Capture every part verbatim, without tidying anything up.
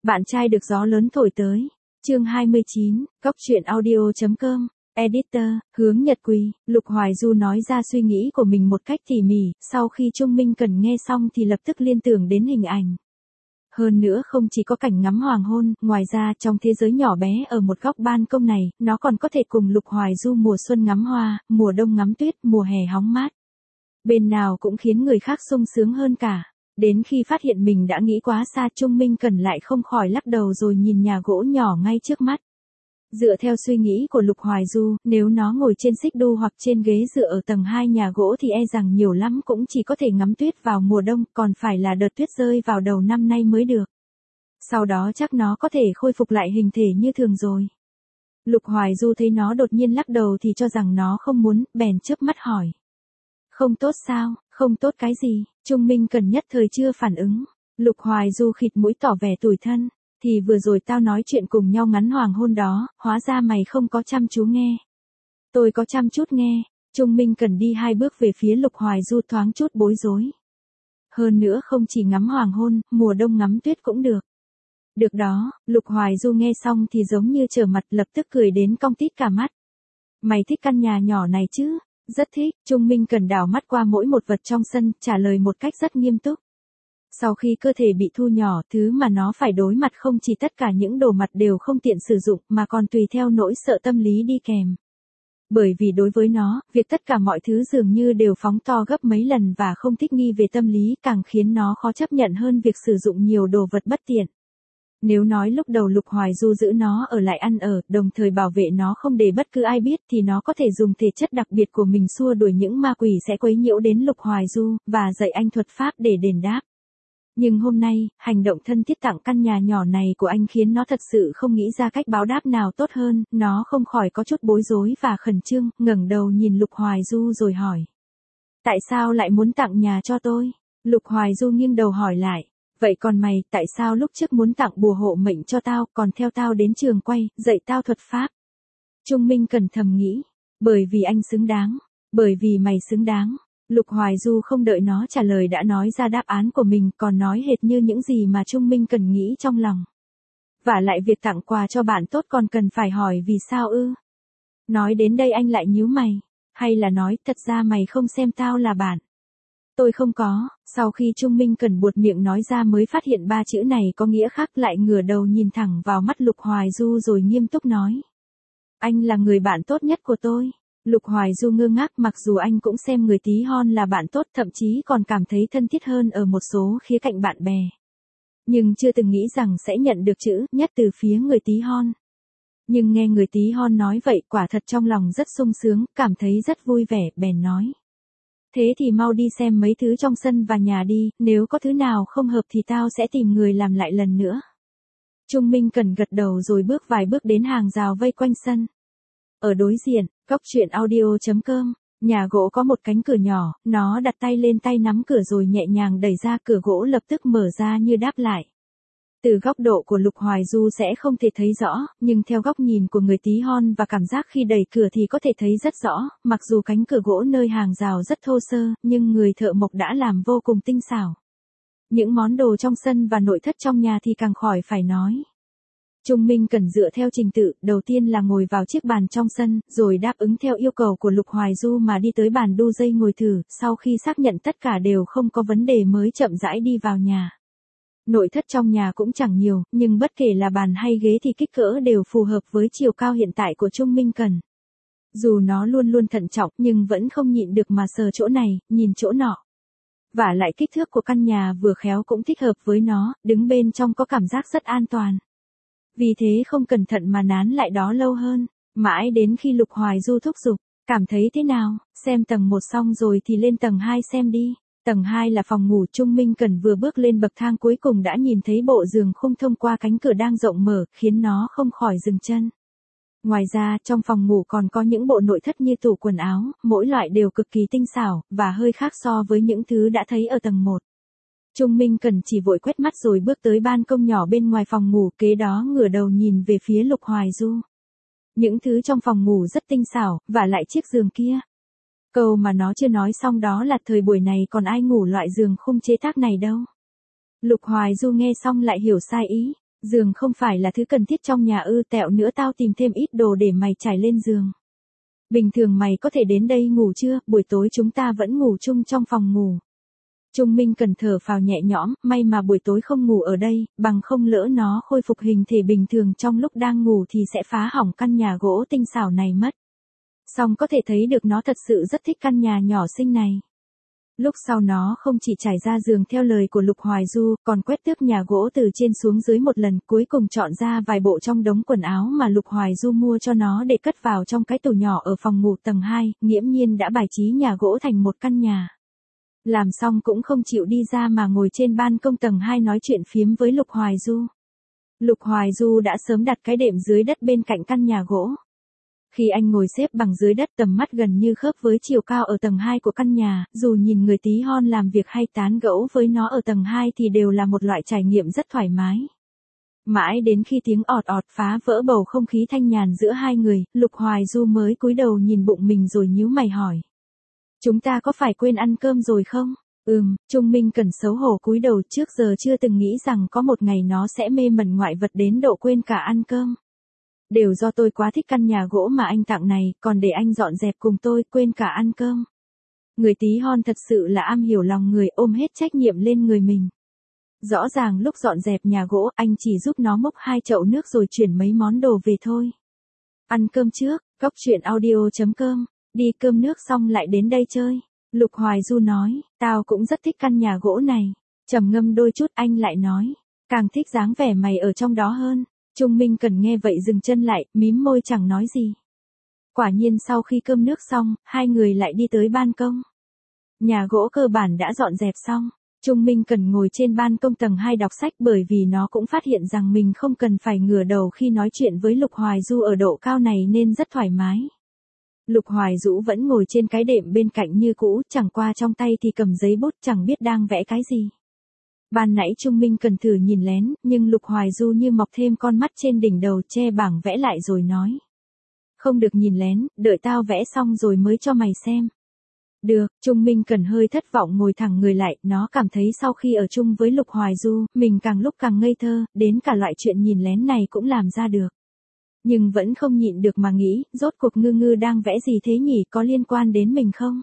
Bạn trai được gió lớn thổi tới. Chương hai mươi chín, Cóc truyện audio chấm com. Editor, Hướng Nhật Quỳ. Lục Hoài Du nói ra suy nghĩ của mình một cách tỉ mỉ, sau khi Trung Minh Cần nghe xong thì lập tức liên tưởng đến hình ảnh. Hơn nữa không chỉ có cảnh ngắm hoàng hôn, ngoài ra trong thế giới nhỏ bé ở một góc ban công này, nó còn có thể cùng Lục Hoài Du mùa xuân ngắm hoa, mùa đông ngắm tuyết, mùa hè hóng mát. Bên nào cũng khiến người khác sung sướng hơn cả. Đến khi phát hiện mình đã nghĩ quá xa, Trung Minh Cần lại không khỏi lắc đầu rồi nhìn nhà gỗ nhỏ ngay trước mắt. Dựa theo suy nghĩ của Lục Hoài Du, nếu nó ngồi trên xích đu hoặc trên ghế dựa ở tầng hai nhà gỗ thì e rằng nhiều lắm cũng chỉ có thể ngắm tuyết vào mùa đông, còn phải là đợt tuyết rơi vào đầu năm nay mới được. Sau đó chắc nó có thể khôi phục lại hình thể như thường rồi. Lục Hoài Du thấy nó đột nhiên lắc đầu thì cho rằng nó không muốn, bèn chớp mắt hỏi. Không tốt sao? Không tốt cái gì? Trung Minh Cần nhất thời chưa phản ứng. Lục Hoài Du khịt mũi tỏ vẻ tủi thân. Thì vừa rồi tao nói chuyện cùng nhau ngắn hoàng hôn đó, hóa ra mày không có chăm chú nghe. Tôi có chăm chút nghe. Trung Minh Cần đi hai bước về phía Lục Hoài Du thoáng chút bối rối. Hơn nữa không chỉ ngắm hoàng hôn, mùa đông ngắm tuyết cũng được. Được đó, Lục Hoài Du nghe xong thì giống như trở mặt, lập tức cười đến cong tít cả mắt. Mày thích căn nhà nhỏ này chứ? Rất thích. Trung Minh Cần đảo mắt qua mỗi một vật trong sân, trả lời một cách rất nghiêm túc. Sau khi cơ thể bị thu nhỏ, thứ mà nó phải đối mặt không chỉ tất cả những đồ mặt đều không tiện sử dụng, mà còn tùy theo nỗi sợ tâm lý đi kèm. Bởi vì đối với nó, việc tất cả mọi thứ dường như đều phóng to gấp mấy lần và không thích nghi về tâm lý càng khiến nó khó chấp nhận hơn việc sử dụng nhiều đồ vật bất tiện. Nếu nói lúc đầu Lục Hoài Du giữ nó ở lại ăn ở, đồng thời bảo vệ nó không để bất cứ ai biết, thì nó có thể dùng thể chất đặc biệt của mình xua đuổi những ma quỷ sẽ quấy nhiễu đến Lục Hoài Du, và dạy anh thuật pháp để đền đáp. Nhưng hôm nay, hành động thân thiết tặng căn nhà nhỏ này của anh khiến nó thật sự không nghĩ ra cách báo đáp nào tốt hơn, nó không khỏi có chút bối rối và khẩn trương, ngẩng đầu nhìn Lục Hoài Du rồi hỏi. Tại sao lại muốn tặng nhà cho tôi? Lục Hoài Du nghiêng đầu hỏi lại. Vậy còn mày, tại sao lúc trước muốn tặng bùa hộ mệnh cho tao, còn theo tao đến trường quay, dạy tao thuật pháp? Trung Minh Cần thầm nghĩ. Bởi vì anh xứng đáng. Bởi vì mày xứng đáng. Lục Hoài Du không đợi nó trả lời đã nói ra đáp án của mình, còn nói hệt như những gì mà Trung Minh Cần nghĩ trong lòng. Vả lại việc tặng quà cho bạn tốt còn cần phải hỏi vì sao ư? Nói đến đây anh lại nhíu mày. Hay là nói, thật ra mày không xem tao là bạn? Tôi không có. Sau khi Trung Minh Cần buột miệng nói ra mới phát hiện ba chữ này có nghĩa khác, lại ngửa đầu nhìn thẳng vào mắt Lục Hoài Du rồi nghiêm túc nói. Anh là người bạn tốt nhất của tôi. Lục Hoài Du ngơ ngác, mặc dù anh cũng xem người tí hon là bạn tốt, thậm chí còn cảm thấy thân thiết hơn ở một số khía cạnh bạn bè. Nhưng chưa từng nghĩ rằng sẽ nhận được chữ nhất từ phía người tí hon. Nhưng nghe người tí hon nói vậy, quả thật trong lòng rất sung sướng, cảm thấy rất vui vẻ, bèn nói. Thế thì mau đi xem mấy thứ trong sân và nhà đi, nếu có thứ nào không hợp thì tao sẽ tìm người làm lại lần nữa. Trung Minh Cần gật đầu rồi bước vài bước đến hàng rào vây quanh sân. Ở đối diện, Cóc truyện audio chấm com, nhà gỗ có một cánh cửa nhỏ, nó đặt tay lên tay nắm cửa rồi nhẹ nhàng đẩy ra, cửa gỗ lập tức mở ra như đáp lại. Từ góc độ của Lục Hoài Du sẽ không thể thấy rõ, nhưng theo góc nhìn của người tí hon và cảm giác khi đẩy cửa thì có thể thấy rất rõ, mặc dù cánh cửa gỗ nơi hàng rào rất thô sơ, nhưng người thợ mộc đã làm vô cùng tinh xảo. Những món đồ trong sân và nội thất trong nhà thì càng khỏi phải nói. Trung Minh Cần dựa theo trình tự, đầu tiên là ngồi vào chiếc bàn trong sân, rồi đáp ứng theo yêu cầu của Lục Hoài Du mà đi tới bàn đu dây ngồi thử, sau khi xác nhận tất cả đều không có vấn đề mới chậm rãi đi vào nhà. Nội thất trong nhà cũng chẳng nhiều, nhưng bất kể là bàn hay ghế thì kích cỡ đều phù hợp với chiều cao hiện tại của Trung Minh Cần. Dù nó luôn luôn thận trọng nhưng vẫn không nhịn được mà sờ chỗ này, nhìn chỗ nọ. Vả lại kích thước của căn nhà vừa khéo cũng thích hợp với nó, đứng bên trong có cảm giác rất an toàn. Vì thế không cẩn thận mà nán lại đó lâu hơn, mãi đến khi Lục Hoài Du thúc giục, cảm thấy thế nào, xem tầng một xong rồi thì lên tầng hai xem đi. Tầng hai là phòng ngủ. Trung Minh Cần vừa bước lên bậc thang cuối cùng đã nhìn thấy bộ giường khung thông qua cánh cửa đang rộng mở, khiến nó không khỏi dừng chân. Ngoài ra, trong phòng ngủ còn có những bộ nội thất như tủ quần áo, mỗi loại đều cực kỳ tinh xảo, và hơi khác so với những thứ đã thấy ở tầng một. Trung Minh Cần chỉ vội quét mắt rồi bước tới ban công nhỏ bên ngoài phòng ngủ, kế đó ngửa đầu nhìn về phía Lục Hoài Du. Những thứ trong phòng ngủ rất tinh xảo, và lại chiếc giường kia. Câu mà nó chưa nói xong đó là thời buổi này còn ai ngủ loại giường khung chế tác này đâu. Lục Hoài Du nghe xong lại hiểu sai ý. Giường không phải là thứ cần thiết trong nhà ư, tẹo nữa tao tìm thêm ít đồ để mày trải lên giường. Bình thường mày có thể đến đây ngủ chưa, buổi tối chúng ta vẫn ngủ chung trong phòng ngủ. Trung Minh Cần thở phào nhẹ nhõm, may mà buổi tối không ngủ ở đây, bằng không lỡ nó khôi phục hình thể bình thường trong lúc đang ngủ thì sẽ phá hỏng căn nhà gỗ tinh xảo này mất. Song có thể thấy được nó thật sự rất thích căn nhà nhỏ xinh này. Lúc sau nó không chỉ trải ra giường theo lời của Lục Hoài Du, còn quét tước nhà gỗ từ trên xuống dưới một lần, cuối cùng chọn ra vài bộ trong đống quần áo mà Lục Hoài Du mua cho nó để cất vào trong cái tủ nhỏ ở phòng ngủ tầng hai, nghiễm nhiên đã bài trí nhà gỗ thành một căn nhà. Làm xong cũng không chịu đi ra mà ngồi trên ban công tầng hai nói chuyện phiếm với Lục Hoài Du. Lục Hoài Du đã sớm đặt cái đệm dưới đất bên cạnh căn nhà gỗ. Khi anh ngồi xếp bằng dưới đất, tầm mắt gần như khớp với chiều cao ở tầng hai của căn nhà, dù nhìn người tí hon làm việc hay tán gẫu với nó ở tầng hai thì đều là một loại trải nghiệm rất thoải mái. Mãi đến khi tiếng ọt ọt phá vỡ bầu không khí thanh nhàn giữa hai người, Lục Hoài Du mới cúi đầu nhìn bụng mình rồi nhíu mày hỏi. Chúng ta có phải quên ăn cơm rồi không? Ừm, Trung Minh Cần xấu hổ cúi đầu, trước giờ chưa từng nghĩ rằng có một ngày nó sẽ mê mẩn ngoại vật đến độ quên cả ăn cơm. Đều do tôi quá thích căn nhà gỗ mà anh tặng này, còn để anh dọn dẹp cùng tôi, quên cả ăn cơm. Người tí hon thật sự là am hiểu lòng người, ôm hết trách nhiệm lên người mình. Rõ ràng lúc dọn dẹp nhà gỗ, anh chỉ giúp nó múc hai chậu nước rồi chuyển mấy món đồ về thôi. Ăn cơm trước, cóc truyện audio chấm com, đi cơm nước xong lại đến đây chơi. Lục Hoài Du nói, tao cũng rất thích căn nhà gỗ này. Trầm ngâm đôi chút anh lại nói, càng thích dáng vẻ mày ở trong đó hơn. Trung Minh Cần nghe vậy dừng chân lại, mím môi chẳng nói gì. Quả nhiên sau khi cơm nước xong, hai người lại đi tới ban công. Nhà gỗ cơ bản đã dọn dẹp xong. Trung Minh Cần ngồi trên ban công tầng hai đọc sách bởi vì nó cũng phát hiện rằng mình không cần phải ngửa đầu khi nói chuyện với Lục Hoài Du ở độ cao này nên rất thoải mái. Lục Hoài Du vẫn ngồi trên cái đệm bên cạnh như cũ, chẳng qua trong tay thì cầm giấy bút chẳng biết đang vẽ cái gì. Ban nãy Trung Minh Cần thử nhìn lén, nhưng Lục Hoài Du như mọc thêm con mắt trên đỉnh đầu, che bảng vẽ lại rồi nói. Không được nhìn lén, đợi tao vẽ xong rồi mới cho mày xem. Được, Trung Minh Cần hơi thất vọng ngồi thẳng người lại, nó cảm thấy sau khi ở chung với Lục Hoài Du, mình càng lúc càng ngây thơ, đến cả loại chuyện nhìn lén này cũng làm ra được. Nhưng vẫn không nhịn được mà nghĩ, rốt cuộc Ngư Ngư đang vẽ gì thế nhỉ, có liên quan đến mình không?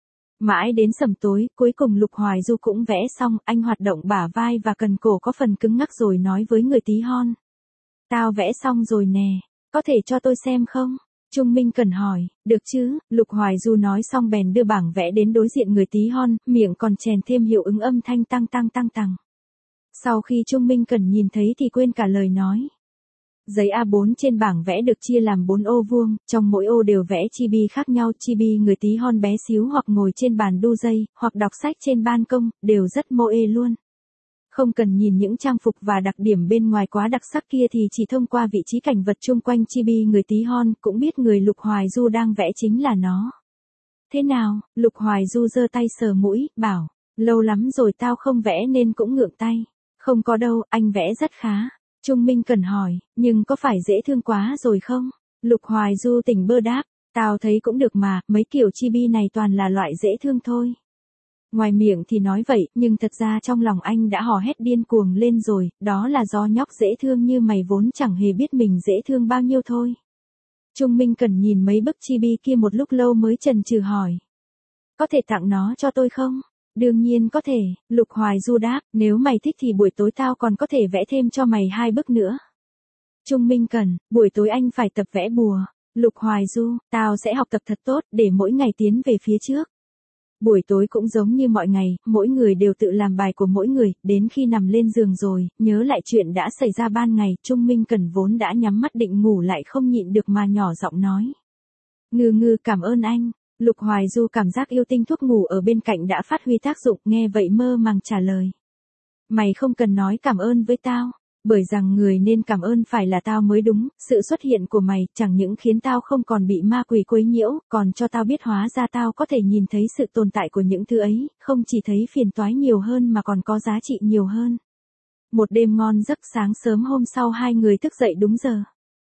Mãi đến sầm tối, cuối cùng Lục Hoài Du cũng vẽ xong, anh hoạt động bả vai và cần cổ có phần cứng ngắc rồi nói với người tí hon. Tao vẽ xong rồi nè, có thể cho tôi xem không? Trung Minh Cần hỏi, được chứ, Lục Hoài Du nói xong bèn đưa bảng vẽ đến đối diện người tí hon, miệng còn chèn thêm hiệu ứng âm thanh tăng tăng tăng tăng. Sau khi Trung Minh Cần nhìn thấy thì quên cả lời nói. Giấy a bốn trên bảng vẽ được chia làm bốn ô vuông, trong mỗi ô đều vẽ chibi khác nhau, chibi người tí hon bé xíu hoặc ngồi trên bàn đu dây, hoặc đọc sách trên ban công, đều rất moe luôn. Không cần nhìn những trang phục và đặc điểm bên ngoài quá đặc sắc kia thì chỉ thông qua vị trí cảnh vật chung quanh chibi người tí hon cũng biết người Lục Hoài Du đang vẽ chính là nó. Thế nào, Lục Hoài Du giơ tay sờ mũi, bảo, lâu lắm rồi tao không vẽ nên cũng ngượng tay. Không có đâu, anh vẽ rất khá. Trung Minh Cần hỏi, nhưng có phải dễ thương quá rồi không? Lục Hoài Du tỉnh bơ đáp, tao thấy cũng được mà, mấy kiểu chibi này toàn là loại dễ thương thôi. Ngoài miệng thì nói vậy, nhưng thật ra trong lòng anh đã hò hét điên cuồng lên rồi, đó là do nhóc dễ thương như mày vốn chẳng hề biết mình dễ thương bao nhiêu thôi. Trung Minh Cần nhìn mấy bức chibi kia một lúc lâu mới chần chừ hỏi. Có thể tặng nó cho tôi không? Đương nhiên có thể, Lục Hoài Du đáp, nếu mày thích thì buổi tối tao còn có thể vẽ thêm cho mày hai bức nữa. Trung Minh Cần, buổi tối anh phải tập vẽ bùa. Lục Hoài Du, tao sẽ học tập thật tốt để mỗi ngày tiến về phía trước. Buổi tối cũng giống như mọi ngày, mỗi người đều tự làm bài của mỗi người, đến khi nằm lên giường rồi, nhớ lại chuyện đã xảy ra ban ngày, Trung Minh Cần vốn đã nhắm mắt định ngủ lại không nhịn được mà nhỏ giọng nói. Ngư Ngư cảm ơn anh. Lục Hoài Du cảm giác yêu tinh thuốc ngủ ở bên cạnh đã phát huy tác dụng, nghe vậy mơ màng trả lời. Mày không cần nói cảm ơn với tao, bởi rằng người nên cảm ơn phải là tao mới đúng, sự xuất hiện của mày chẳng những khiến tao không còn bị ma quỷ quấy nhiễu, còn cho tao biết hóa ra tao có thể nhìn thấy sự tồn tại của những thứ ấy, không chỉ thấy phiền toái nhiều hơn mà còn có giá trị nhiều hơn. Một đêm ngon giấc, sáng sớm hôm sau hai người thức dậy đúng giờ.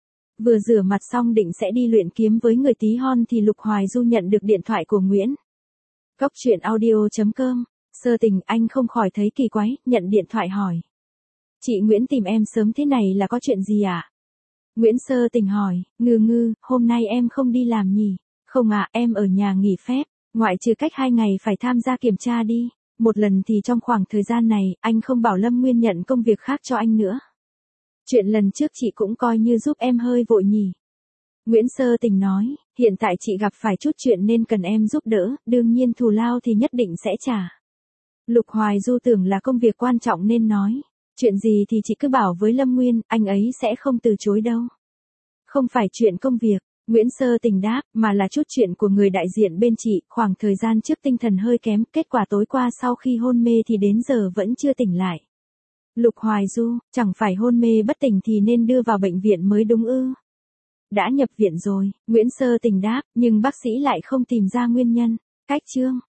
Vừa rửa mặt xong định sẽ đi luyện kiếm với người tí hon thì Lục Hoài Du nhận được điện thoại của Nguyễn. Cóc truyện audio chấm com, sơ tình anh không khỏi thấy kỳ quái, nhận điện thoại hỏi. Chị Nguyễn tìm em sớm thế này là có chuyện gì ạ? À? Nguyễn Sơ Tình hỏi, ngừ ngư, hôm nay em không đi làm nhỉ? Không ạ, à, em ở nhà nghỉ phép, ngoại trừ cách hai ngày phải tham gia kiểm tra đi. Một lần thì trong khoảng thời gian này, anh không bảo Lâm Nguyên nhận công việc khác cho anh nữa. Chuyện lần trước chị cũng coi như giúp em hơi vội nhỉ. Nguyễn Sơ Tình nói, hiện tại chị gặp phải chút chuyện nên cần em giúp đỡ, đương nhiên thù lao thì nhất định sẽ trả. Lục Hoài Du tưởng là công việc quan trọng nên nói, chuyện gì thì chị cứ bảo với Lâm Nguyên, anh ấy sẽ không từ chối đâu. Không phải chuyện công việc, Nguyễn Sơ Tình đáp, mà là chút chuyện của người đại diện bên chị, khoảng thời gian trước tinh thần hơi kém, kết quả tối qua sau khi hôn mê thì đến giờ vẫn chưa tỉnh lại. Lục Hoài Du, chẳng phải hôn mê bất tỉnh thì nên đưa vào bệnh viện mới đúng ư? Đã nhập viện rồi, Nguyễn Sơ Tình đáp, nhưng bác sĩ lại không tìm ra nguyên nhân. Cách chương